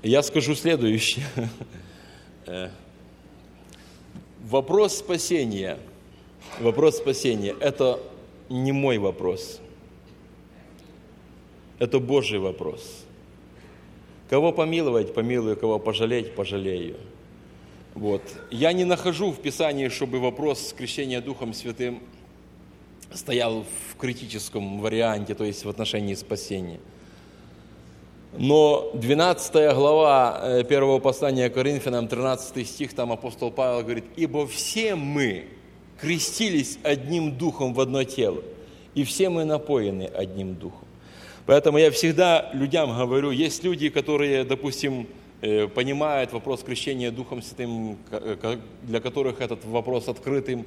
Я скажу следующее. Вопрос спасения – это не мой вопрос. Это Божий вопрос. Кого помиловать – помилую, кого пожалеть – пожалею. Вот. Я не нахожу в Писании, чтобы вопрос крещения Духом Святым стоял в критическом варианте, то есть в отношении спасения. Но 12 глава 1 послания Коринфянам, 13 стих, там апостол Павел говорит: «Ибо все мы крестились одним духом в одно тело, и все мы напоены одним духом». Поэтому я всегда людям говорю, есть люди, которые, допустим, понимают вопрос крещения Духом Святым, для которых этот вопрос открытым.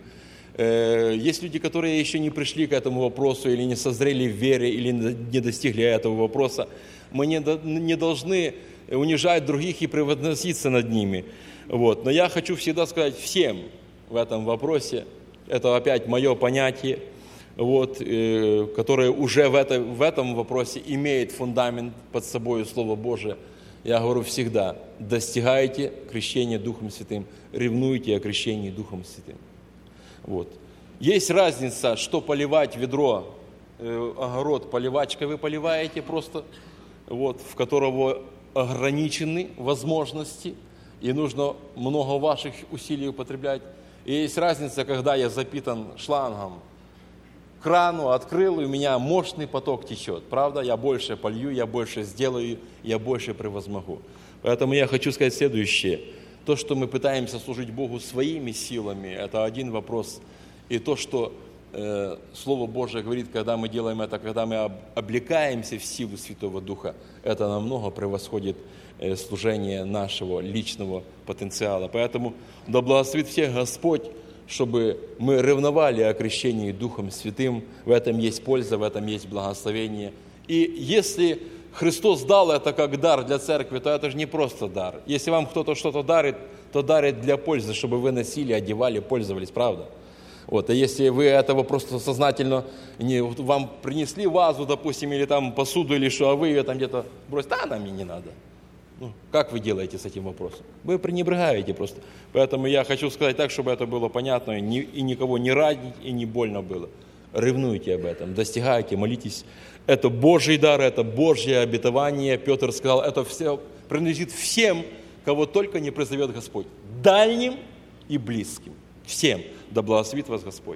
Есть люди, которые еще не пришли к этому вопросу, или не созрели в вере, или не достигли этого вопроса. Мы не должны унижать других и превозноситься над ними. Вот. Но я хочу всегда сказать всем в этом вопросе, это опять мое понятие, вот, которое уже в этом вопросе имеет фундамент под собой Слово Божие. Я говорю всегда: достигайте крещения Духом Святым, ревнуйте о крещении Духом Святым. Вот. Есть разница, что поливать ведро, огород поливачкой вы поливаете просто, вот, в которого ограничены возможности, и нужно много ваших усилий употреблять. И есть разница, когда я запитан шлангом, крану открыл, и у меня мощный поток течет. Правда, я больше полью, я больше сделаю, я больше превозмогу. Поэтому я хочу сказать следующее. То, что мы пытаемся служить Богу своими силами, это один вопрос. И то, что Слово Божие говорит, когда мы делаем это, когда мы облекаемся в силу Святого Духа, это намного превосходит служение нашего личного потенциала. Поэтому да благословит всех Господь, чтобы мы ревновали о крещении Духом Святым. В этом есть польза, в этом есть благословение. И если Христос дал это как дар для церкви, то это же не просто дар. Если вам кто-то что-то дарит, то дарит для пользы, чтобы вы носили, одевали, пользовались, правда? Вот. А если вы этого просто сознательно, вам принесли вазу, допустим, или там посуду, или что, а вы ее там где-то бросите, она мне не надо. Ну, как вы делаете с этим вопросом? Вы пренебрегаете просто. Поэтому я хочу сказать так, чтобы это было понятно, и никого не ранить, и не больно было. Ревнуйте об этом, достигайте, молитесь. Это Божий дар, это Божье обетование. Петр сказал, это все принадлежит всем, кого только не призовет Господь. Дальним и близким. Всем. Да благословит вас Господь.